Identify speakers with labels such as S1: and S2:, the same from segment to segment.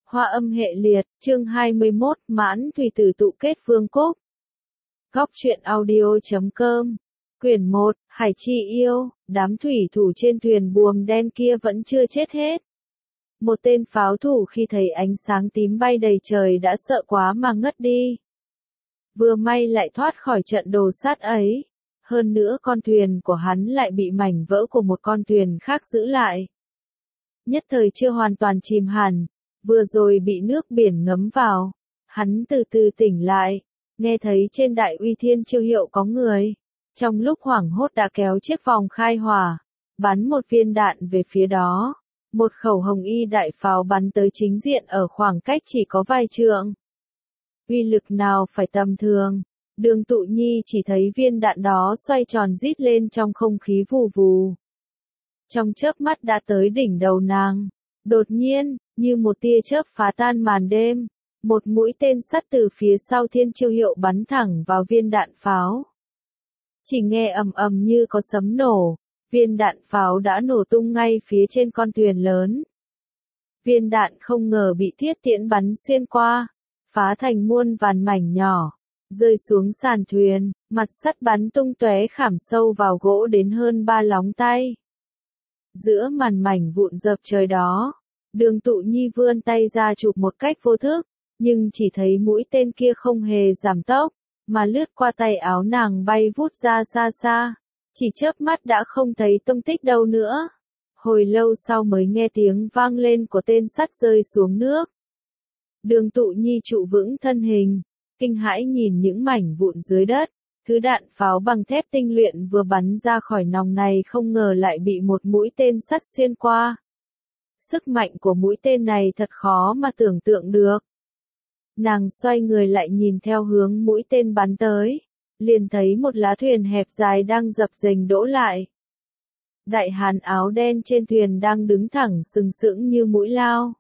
S1: Hoa âm hệ liệt, chương 21, mãn thủy tử tụ kết vương cúc. Góc truyện audio.com. Quyển 1, Hải Chi yêu, đám thủy thủ trên thuyền buồm đen kia vẫn chưa chết hết. Một tên pháo thủ khi thấy ánh sáng tím bay đầy trời đã sợ quá mà ngất đi. Vừa may lại thoát khỏi trận đồ sát ấy. Hơn nữa con thuyền của hắn lại bị mảnh vỡ của một con thuyền khác giữ lại. Nhất thời chưa hoàn toàn chìm hẳn. Vừa rồi bị nước biển ngấm vào, hắn từ từ tỉnh lại, nghe thấy trên đại uy thiên chiêu hiệu có người. Trong lúc hoảng hốt đã kéo chiếc vòng khai hỏa, bắn một viên đạn về phía đó. Một khẩu hồng y đại pháo bắn tới chính diện ở khoảng cách chỉ có vài trượng. Uy lực nào phải tầm thường, Đường Tụ Nhi chỉ thấy viên đạn đó xoay tròn rít lên trong không khí vù vù. Trong chớp mắt đã tới đỉnh đầu nàng. Đột nhiên, như một tia chớp phá tan màn đêm, một mũi tên sắt từ phía sau thiên chiêu hiệu bắn thẳng vào viên đạn pháo. Chỉ nghe ầm ầm như có sấm nổ, viên đạn pháo đã nổ tung ngay phía trên con thuyền lớn. Viên đạn không ngờ bị thiết tiễn bắn xuyên qua, phá thành muôn vàn mảnh nhỏ, rơi xuống sàn thuyền, mặt sắt bắn tung tóe khảm sâu vào gỗ đến hơn 3 lóng tay. Giữa màn mảnh vụn dập trời đó, Đường Tụ Nhi vươn tay ra chụp một cách vô thức, nhưng chỉ thấy mũi tên kia không hề giảm tốc, mà lướt qua tay áo nàng bay vút ra xa xa, chỉ chớp mắt đã không thấy tung tích đâu nữa. Hồi lâu sau mới nghe tiếng vang lên của tên sắt rơi xuống nước. Đường Tụ Nhi trụ vững thân hình, kinh hãi nhìn những mảnh vụn dưới đất. Thứ đạn pháo bằng thép tinh luyện vừa bắn ra khỏi nòng này không ngờ lại bị một mũi tên sắt xuyên qua. Sức mạnh của mũi tên này thật khó mà tưởng tượng được. Nàng xoay người lại nhìn theo hướng mũi tên bắn tới, liền thấy một lá thuyền hẹp dài đang dập dềnh đỗ lại. Đại hán áo đen trên thuyền đang đứng thẳng sừng sững như mũi lao.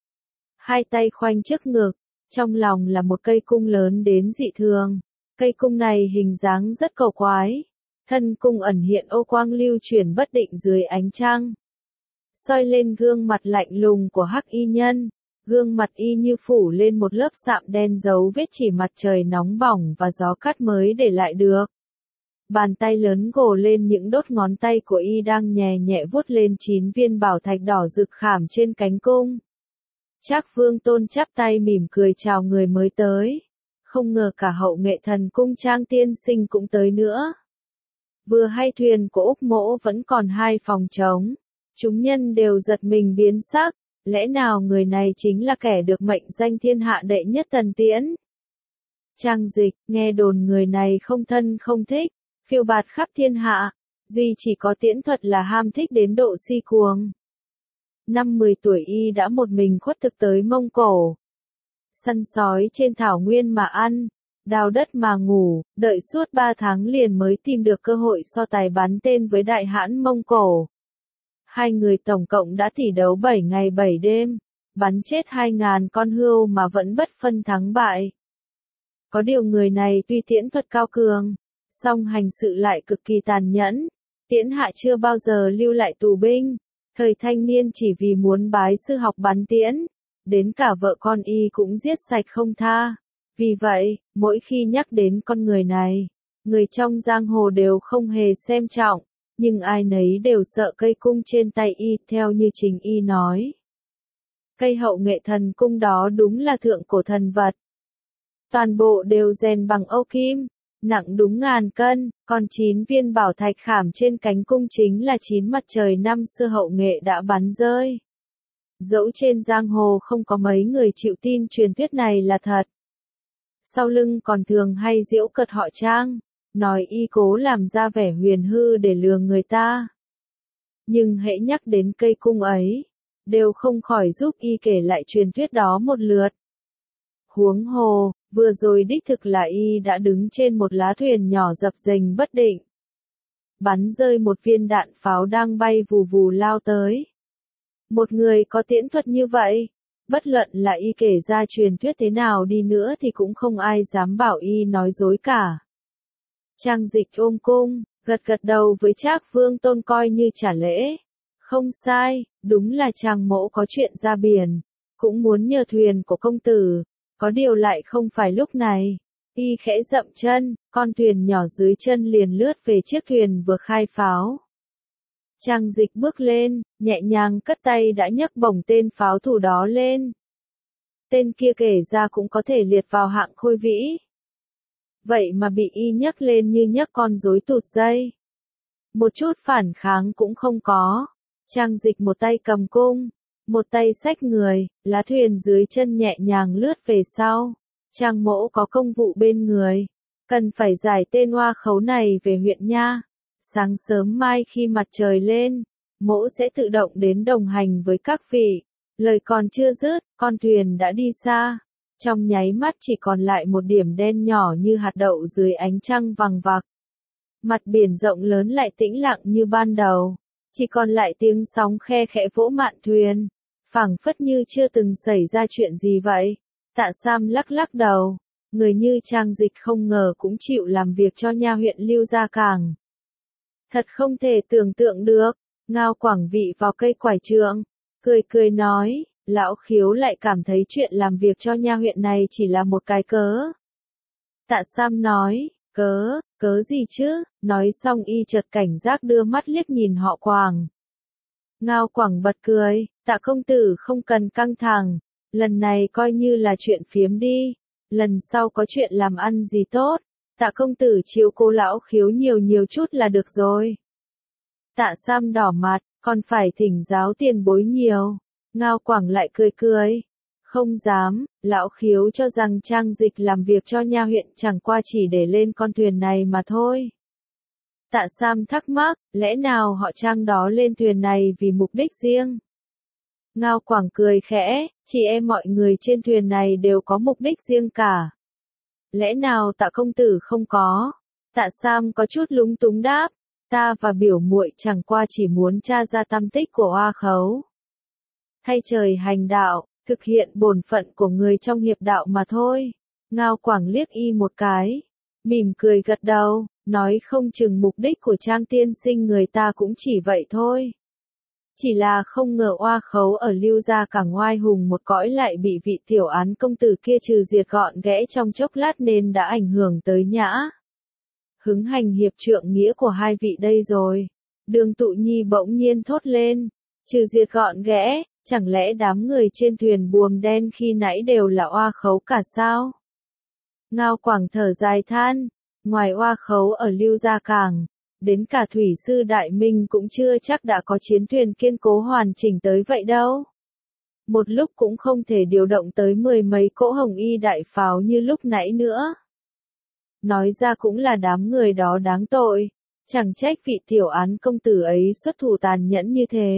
S1: Hai tay khoanh trước ngực, trong lòng là một cây cung lớn đến dị thường. Cây cung này hình dáng rất cầu quái, thân cung ẩn hiện ô quang lưu chuyển bất định dưới ánh trăng. Soi lên gương mặt lạnh lùng của hắc y nhân, gương mặt y như phủ lên một lớp sạm đen dấu vết chỉ mặt trời nóng bỏng và gió cắt mới để lại được. Bàn tay lớn gồ lên những đốt ngón tay của y đang nhẹ nhẹ vuốt lên 9 viên bảo thạch đỏ rực khảm trên cánh cung. Trác Vương Tôn chắp tay mỉm cười chào người mới tới. Không ngờ cả hậu nghệ thần cung Trang tiên sinh cũng tới nữa. Vừa hay thuyền của Úc Mỗ vẫn còn 2 phòng trống. Chúng nhân đều giật mình biến sắc, lẽ nào người này chính là kẻ được mệnh danh thiên hạ đệ nhất thần tiễn? Trang Dịch, nghe đồn người này không thân không thích, phiêu bạt khắp thiên hạ, duy chỉ có tiễn thuật là ham thích đến độ si cuồng. Năm 10 tuổi y đã một mình khuất thực tới Mông Cổ. Săn sói trên thảo nguyên mà ăn, đào đất mà ngủ, đợi suốt 3 tháng liền mới tìm được cơ hội so tài bắn tên với đại hãn Mông Cổ. Hai người tổng cộng đã tỷ đấu 7 ngày 7 đêm, bắn chết 2.000 con hươu mà vẫn bất phân thắng bại. Có điều người này tuy tiễn thuật cao cường, song hành sự lại cực kỳ tàn nhẫn, tiễn hạ chưa bao giờ lưu lại tù binh, thời thanh niên chỉ vì muốn bái sư học bắn tiễn. Đến cả vợ con y cũng giết sạch không tha. Vì vậy, mỗi khi nhắc đến con người này, người trong giang hồ đều không hề xem trọng, nhưng ai nấy đều sợ cây cung trên tay y theo như chính y nói. Cây hậu nghệ thần cung đó đúng là thượng cổ thần vật. Toàn bộ đều rèn bằng âu kim, nặng đúng 1000 cân, còn 9 viên bảo thạch khảm trên cánh cung chính là 9 mặt trời năm xưa hậu nghệ đã bắn rơi. Dẫu trên giang hồ không có mấy người chịu tin truyền thuyết này là thật. Sau lưng còn thường hay giễu cợt họ Trang, nói y cố làm ra vẻ huyền hư để lừa người ta. Nhưng hễ nhắc đến cây cung ấy, đều không khỏi giúp y kể lại truyền thuyết đó một lượt. Huống hồ, vừa rồi đích thực là y đã đứng trên một lá thuyền nhỏ dập dềnh bất định. Bắn rơi một viên đạn pháo đang bay vù vù lao tới. Một người có tiễn thuật như vậy, bất luận là y kể ra truyền thuyết thế nào đi nữa thì cũng không ai dám bảo y nói dối cả. Trang Dịch ôm cung, gật gật đầu với Trác Vương Tôn coi như trả lễ. Không sai, đúng là chàng mỗ có chuyện ra biển, cũng muốn nhờ thuyền của công tử, có điều lại không phải lúc này. Y khẽ dậm chân, con thuyền nhỏ dưới chân liền lướt về chiếc thuyền vừa khai pháo. Trang Dịch bước lên, nhẹ nhàng cất tay đã nhấc bổng tên pháo thủ đó lên. Tên kia kể ra cũng có thể liệt vào hạng khôi vĩ. Vậy mà bị y nhấc lên như nhấc con rối tụt dây. Một chút phản kháng cũng không có. Trang Dịch một tay cầm cung, một tay xách người, lá thuyền dưới chân nhẹ nhàng lướt về sau. Trang Mỗ có công vụ bên người, cần phải giải tên oa khấu này về huyện nha. Sáng sớm mai khi mặt trời lên, Mỗ sẽ tự động đến đồng hành với các vị. Lời còn chưa dứt, con thuyền đã đi xa. Trong nháy mắt chỉ còn lại một điểm đen nhỏ như hạt đậu dưới ánh trăng vằng vặc. Mặt biển rộng lớn lại tĩnh lặng như ban đầu. Chỉ còn lại tiếng sóng khe khẽ vỗ mạn thuyền. Phảng phất như chưa từng xảy ra chuyện gì vậy. Tạ Sam lắc lắc đầu. Người như Trang Dịch không ngờ cũng chịu làm việc cho nha huyện Lưu Gia Cảng. Thật không thể tưởng tượng được. Ngao Quảng Vị vào cây quải trượng, cười cười nói, lão Khiếu lại cảm thấy chuyện làm việc cho nha huyện này chỉ là một cái cớ. Tạ Sam nói, cớ gì chứ, nói xong y chợt cảnh giác đưa mắt liếc nhìn họ Quảng. Ngao Quảng bật cười, Tạ công tử không cần căng thẳng, lần này coi như là chuyện phiếm đi, lần sau có chuyện làm ăn gì tốt, Tạ công tử chiếu cố lão Khiếu nhiều chút là được rồi. Tạ Sam đỏ mặt, còn phải thỉnh giáo tiền bối nhiều. Ngao Quảng lại cười cười. Không dám, lão Khiếu cho rằng Trang Dịch làm việc cho nha huyện chẳng qua chỉ để lên con thuyền này mà thôi. Tạ Sam thắc mắc, lẽ nào họ Trang đó lên thuyền này vì mục đích riêng? Ngao Quảng cười khẽ, chị em mọi người trên thuyền này đều có mục đích riêng cả. Lẽ nào Tạ công tử không có? Tạ Sam có chút lúng túng đáp, ta và biểu muội chẳng qua chỉ muốn tra ra tâm tích của oa khấu. Thay trời hành đạo, thực hiện bổn phận của người trong hiệp đạo mà thôi. Ngao Quảng liếc y một cái, mỉm cười gật đầu, nói không chừng mục đích của Trang tiên sinh người ta cũng chỉ vậy thôi. Chỉ là không ngờ oa khấu ở Lưu Gia Cảng oai hùng một cõi lại bị vị tiểu án công tử kia trừ diệt gọn ghẽ trong chốc lát nên đã ảnh hưởng tới nhã. Hứng hành hiệp trượng nghĩa của hai vị đây rồi. Đường Tụ Nhi bỗng nhiên thốt lên, trừ diệt gọn ghẽ, chẳng lẽ đám người trên thuyền buồm đen khi nãy đều là oa khấu cả sao? Ngao Quảng thở dài than, ngoài oa khấu ở Lưu Gia Cảng, đến cả thủy sư Đại Minh cũng chưa chắc đã có chiến thuyền kiên cố hoàn chỉnh tới vậy đâu. Một lúc cũng không thể điều động tới 10 mấy cỗ hồng y đại pháo như lúc nãy nữa. Nói ra cũng là đám người đó đáng tội, chẳng trách vị tiểu án công tử ấy xuất thủ tàn nhẫn như thế.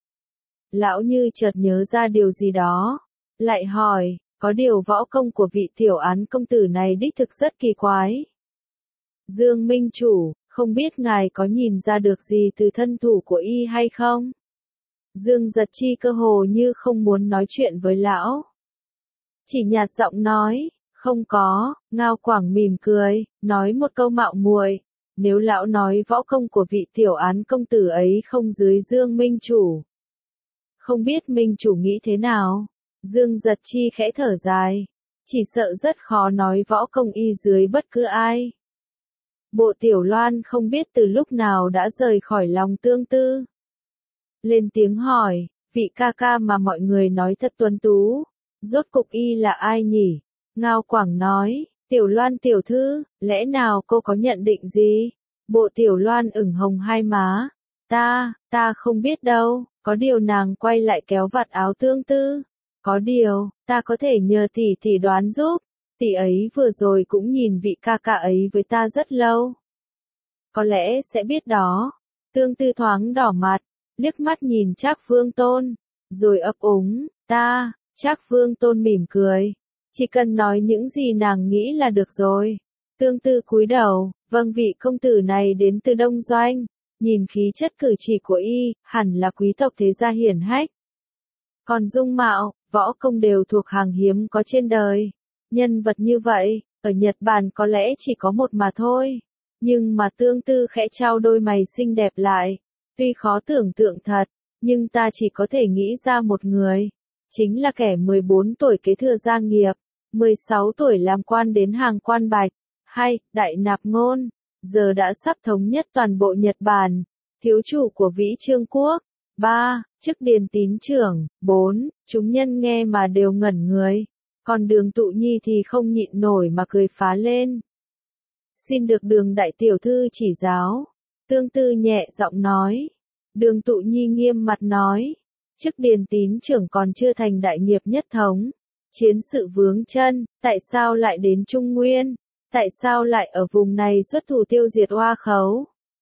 S1: Lão Như chợt nhớ ra điều gì đó, lại hỏi, có điều võ công của vị tiểu án công tử này đích thực rất kỳ quái. Dương Minh Chủ, không biết ngài có nhìn ra được gì từ thân thủ của y hay không? Dương Giật Chi cơ hồ như không muốn nói chuyện với lão. Chỉ nhạt giọng nói, không có. Ngao Quảng mỉm cười, nói một câu mạo muội, nếu lão nói võ công của vị tiểu án công tử ấy không dưới Dương Minh Chủ. Không biết Minh Chủ nghĩ thế nào? Dương Giật Chi khẽ thở dài, chỉ sợ rất khó nói võ công y dưới bất cứ ai. Bộ Tiểu Loan không biết từ lúc nào đã rời khỏi lòng Tương Tư. Lên tiếng hỏi, vị ca ca mà mọi người nói thật tuấn tú, rốt cục y là ai nhỉ? Ngao Quảng nói, Tiểu Loan tiểu thư, lẽ nào cô có nhận định gì? Bộ Tiểu Loan ửng hồng hai má, ta không biết đâu, có điều nàng quay lại kéo vạt áo Tương Tư. Có điều, ta có thể nhờ tỷ đoán giúp, tỷ ấy vừa rồi cũng nhìn vị ca ca ấy với ta rất lâu. Có lẽ sẽ biết đó. Tương Tư thoáng đỏ mặt, liếc mắt nhìn Trác Vương Tôn, rồi ấp úng, Trác Vương Tôn mỉm cười. Chỉ cần nói những gì nàng nghĩ là được rồi. Tương Tư cúi đầu, vâng vị công tử này đến từ Đông Doanh, nhìn khí chất cử chỉ của y, hẳn là quý tộc thế gia hiển hách. Còn dung mạo, võ công đều thuộc hàng hiếm có trên đời. Nhân vật như vậy, ở Nhật Bản có lẽ chỉ có một mà thôi. Nhưng mà Tương Tư khẽ trao đôi mày xinh đẹp lại. Tuy khó tưởng tượng thật, nhưng ta chỉ có thể nghĩ ra một người. chính là kẻ 14 tuổi kế thừa gia nghiệp, 16 tuổi làm quan đến hàng quan bạch, hay, Đại Nạp Ngôn, giờ đã sắp thống nhất toàn bộ Nhật Bản, thiếu chủ của Vĩ Trương Quốc. 3. Chức điền tín trưởng. 4. Chúng nhân nghe mà đều ngẩn người. Còn Đường Tụ Nhi thì không nhịn nổi mà cười phá lên. Xin được Đường đại tiểu thư chỉ giáo. Tương Tư nhẹ giọng nói. Đường Tụ Nhi nghiêm mặt nói. Chức điền tín trưởng còn chưa thành đại nghiệp nhất thống. Chiến sự vướng chân, tại sao lại đến Trung Nguyên? Tại sao lại ở vùng này xuất thủ tiêu diệt Hoa Khấu?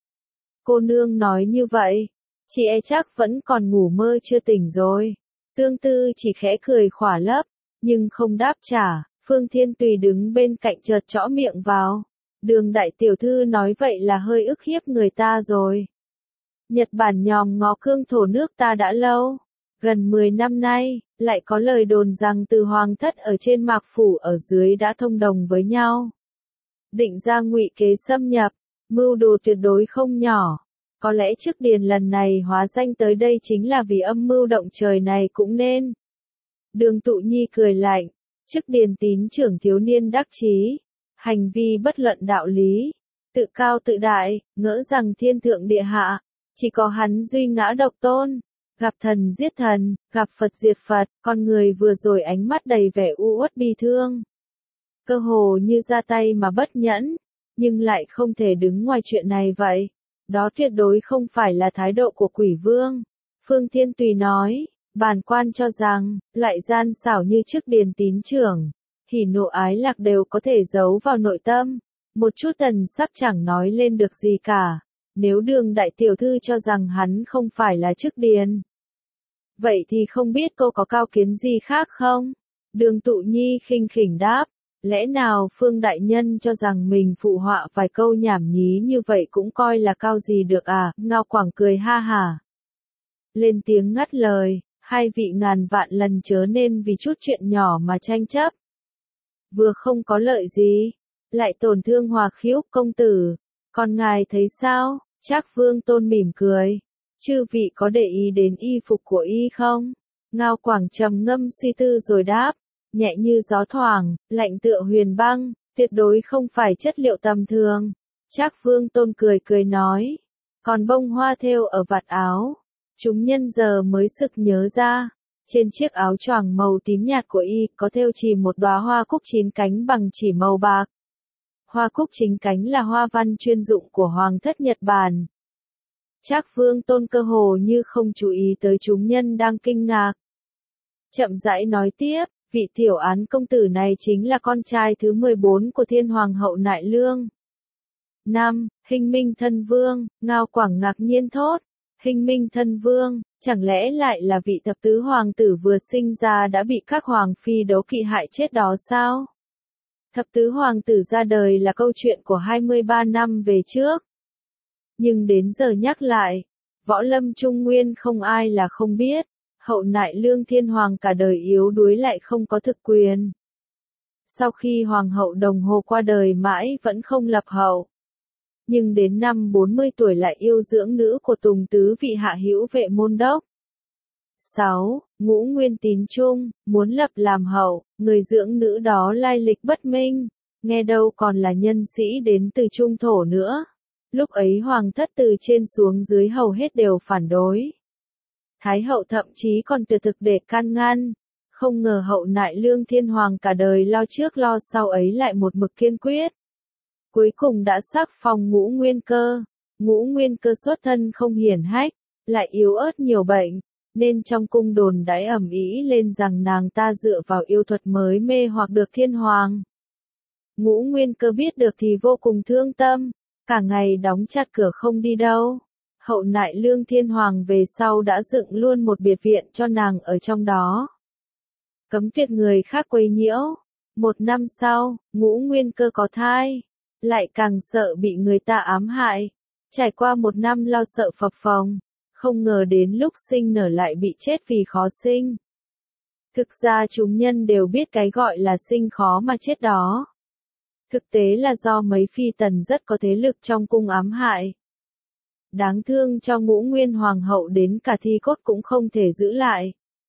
S1: Cô nương nói như vậy, chị e chắc vẫn còn ngủ mơ chưa tỉnh rồi. Tương Tư chỉ khẽ cười khỏa lấp, nhưng không đáp trả. Phương Thiên Tùy đứng bên cạnh chợt trõ miệng vào. Đường đại tiểu thư nói vậy là hơi ức hiếp người ta rồi. Nhật Bản nhòm ngó cương thổ nước ta đã lâu. Gần 10 năm nay, lại có lời đồn rằng từ hoàng thất ở trên Mạc Phủ ở dưới đã thông đồng với nhau. Định ra ngụy kế xâm nhập, mưu đồ tuyệt đối không nhỏ. Có lẽ trước điền lần này hóa danh tới đây chính là vì âm mưu động trời này cũng nên. Đường Tụ Nhi cười lạnh, trước điền tín trưởng thiếu niên đắc chí, hành vi bất luận đạo lý, tự cao tự đại, ngỡ rằng thiên thượng địa hạ, chỉ có hắn duy ngã độc tôn, gặp thần giết thần, gặp Phật diệt Phật, con người vừa rồi ánh mắt đầy vẻ u uất bi thương. Cơ hồ như ra tay mà bất nhẫn, nhưng lại không thể đứng ngoài chuyện này vậy. Đó tuyệt đối không phải là thái độ của quỷ vương. Phương Thiên Tùy nói, bản quan cho rằng, loại gian xảo như trước điền tín trưởng, hỉ nộ ái lạc đều có thể giấu vào nội tâm. Một chút thần sắc chẳng nói lên được gì cả. Nếu Đường đại tiểu thư cho rằng hắn không phải là chức điền, vậy thì không biết cô có cao kiến gì khác không? Đường Tụ Nhi khinh khỉnh đáp. Lẽ nào Phương đại nhân cho rằng mình phụ họa vài câu nhảm nhí như vậy cũng coi là cao gì được à? Ngao Quảng cười ha hả. Lên tiếng ngắt lời, hai vị ngàn vạn lần chớ nên vì chút chuyện nhỏ mà tranh chấp. Vừa không có lợi gì, lại tổn thương Hòa Khiếu công tử. Còn ngài thấy sao? Trác Vương Tôn mỉm cười. Chư vị có để ý đến y phục của y không? Ngao Quảng trầm ngâm suy tư rồi đáp. Nhẹ như gió thoảng, lạnh tựa huyền băng, tuyệt đối không phải chất liệu tầm thường. Trác Vương Tôn cười cười nói. Còn bông hoa thêu ở vạt áo. Chúng nhân giờ mới sực nhớ ra. Trên chiếc áo choàng màu tím nhạt của y có thêu chỉ một đóa hoa cúc chín cánh bằng chỉ màu bạc. Hoa cúc chín cánh là hoa văn chuyên dụng của Hoàng thất Nhật Bản. Trác Vương Tôn cơ hồ như không chú ý tới chúng nhân đang kinh ngạc. Chậm rãi nói tiếp. Vị tiểu án công tử này chính là con trai thứ 14 của Thiên Hoàng hậu Nại Lương. 5. Hình Minh Thân Vương. Ngao Quảng ngạc nhiên thốt. Hình Minh Thân Vương, chẳng lẽ lại là vị thập tứ hoàng tử vừa sinh ra đã bị các hoàng phi đấu kỵ hại chết đó sao? Thập tứ hoàng tử ra đời là câu chuyện của 23 năm về trước. Nhưng đến giờ nhắc lại, võ lâm Trung Nguyên không ai là không biết. Hậu Nại Lương Thiên Hoàng cả đời yếu đuối lại không có thực quyền. Sau khi Hoàng hậu Đồng Hồ qua đời mãi vẫn không lập hậu. Nhưng đến năm 40 tuổi lại yêu dưỡng nữ của Tùng tứ vị hạ hữu Vệ Môn Đốc. 6. Ngũ Nguyên Tín Trung, muốn lập làm hậu, người dưỡng nữ đó lai lịch bất minh, nghe đâu còn là nhân sĩ đến từ Trung Thổ nữa. Lúc ấy Hoàng thất từ trên xuống dưới hầu hết đều phản đối. Thái hậu thậm chí còn tuyệt thực để can ngăn. Không ngờ Hậu Nại Lương Thiên Hoàng cả đời lo trước lo sau ấy lại một mực kiên quyết. Cuối cùng đã sắc phong Ngũ Nguyên Cơ. Ngũ Nguyên Cơ xuất thân không hiển hách, lại yếu ớt nhiều bệnh, nên trong cung đồn đãi ầm ĩ lên rằng nàng ta dựa vào yêu thuật mới mê hoặc được Thiên Hoàng. Ngũ Nguyên Cơ biết được thì vô cùng thương tâm, cả ngày đóng chặt cửa không đi đâu. Hậu Nại Lương Thiên Hoàng về sau đã dựng luôn một biệt viện cho nàng ở trong đó. Cấm tuyệt người khác quấy nhiễu. 1 năm sau, Ngũ Nguyên Cơ có thai. Lại càng sợ bị người ta ám hại. Trải qua 1 năm lo sợ phập phồng. Không ngờ đến lúc sinh nở lại bị chết vì khó sinh. Thực ra chúng nhân đều biết cái gọi là sinh khó mà chết đó. Thực tế là do mấy phi tần rất có thế lực trong cung ám hại. Đáng thương cho Ngũ Nguyên Hoàng hậu đến cả thi cốt cũng không thể giữ lại.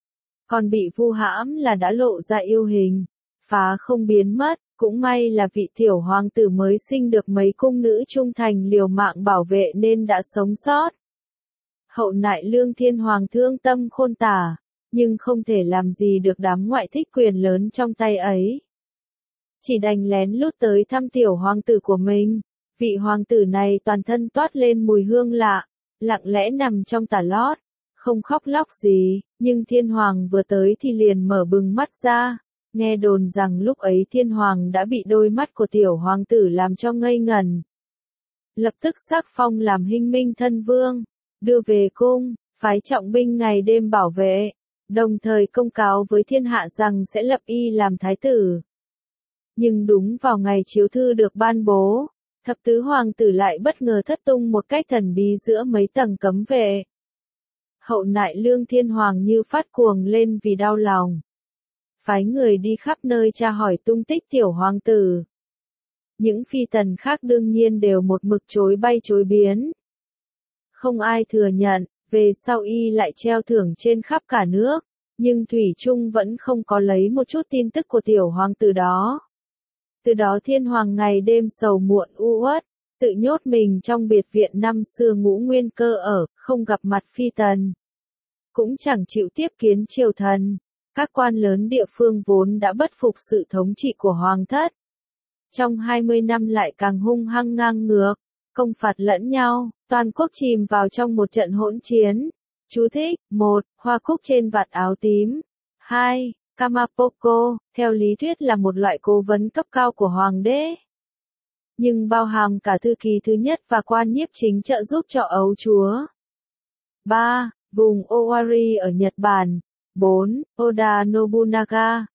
S1: còn bị vu hãm là đã lộ ra yêu hình, phá không biến mất, cũng may là vị tiểu hoàng tử mới sinh được mấy cung nữ trung thành liều mạng bảo vệ nên đã sống sót. Hậu nại Lương Thiên Hoàng thương tâm khôn tả, nhưng không thể làm gì được đám ngoại thích quyền lớn trong tay ấy. Chỉ đành lén lút tới thăm tiểu hoàng tử của mình. Vị hoàng tử này toàn thân toát lên mùi hương lạ, lặng lẽ nằm trong tà lót, không khóc lóc gì, nhưng Thiên Hoàng vừa tới thì liền mở bừng mắt ra. Nghe đồn rằng lúc ấy Thiên Hoàng đã bị đôi mắt của tiểu hoàng tử làm cho ngây ngẩn. Lập tức sắc phong làm Hinh Minh thân vương, đưa về cung, phái trọng binh ngày đêm bảo vệ, đồng thời công cáo với thiên hạ rằng sẽ lập y làm thái tử. Nhưng đúng vào ngày chiếu thư được ban bố, thập tứ hoàng tử lại bất ngờ thất tung một cách thần bí giữa mấy tầng cấm vệ. Hậu nại Lương Thiên Hoàng như phát cuồng lên vì đau lòng. Phái người đi khắp nơi tra hỏi tung tích tiểu hoàng tử. Những phi tần khác đương nhiên đều một mực chối bay chối biến. Không ai thừa nhận, về sau y lại treo thưởng trên khắp cả nước, nhưng thủy chung vẫn không có lấy một chút tin tức của tiểu hoàng tử đó. Từ đó Thiên Hoàng ngày đêm sầu muộn u uất, tự nhốt mình trong biệt viện năm xưa Ngũ Nguyên Cơ ở, không gặp mặt phi tần. Cũng chẳng chịu tiếp kiến triều thần, các quan lớn địa phương vốn đã bất phục sự thống trị của hoàng thất. Trong 20 năm lại càng hung hăng ngang ngược, công phạt lẫn nhau, toàn quốc chìm vào trong một trận hỗn chiến. Chú thích: 1. Hoa cúc trên vạt áo tím. 2. Kamapoko, theo lý thuyết là một loại cố vấn cấp cao của hoàng đế. Nhưng bao hàm cả thư ký thứ nhất và quan nhiếp chính trợ giúp cho ấu chúa. 3. Vùng Owari ở Nhật Bản. 4. Oda Nobunaga,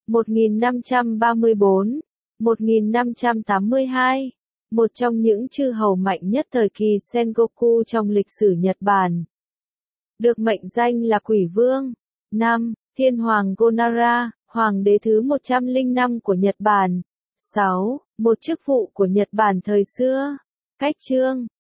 S1: 1534-1582. Một trong những chư hầu mạnh nhất thời kỳ Sengoku trong lịch sử Nhật Bản. Được mệnh danh là Quỷ Vương. 5. Thiên Hoàng Gonara, Hoàng đế thứ 105 của Nhật Bản. 6. Một chức vụ của Nhật Bản thời xưa. Cách chương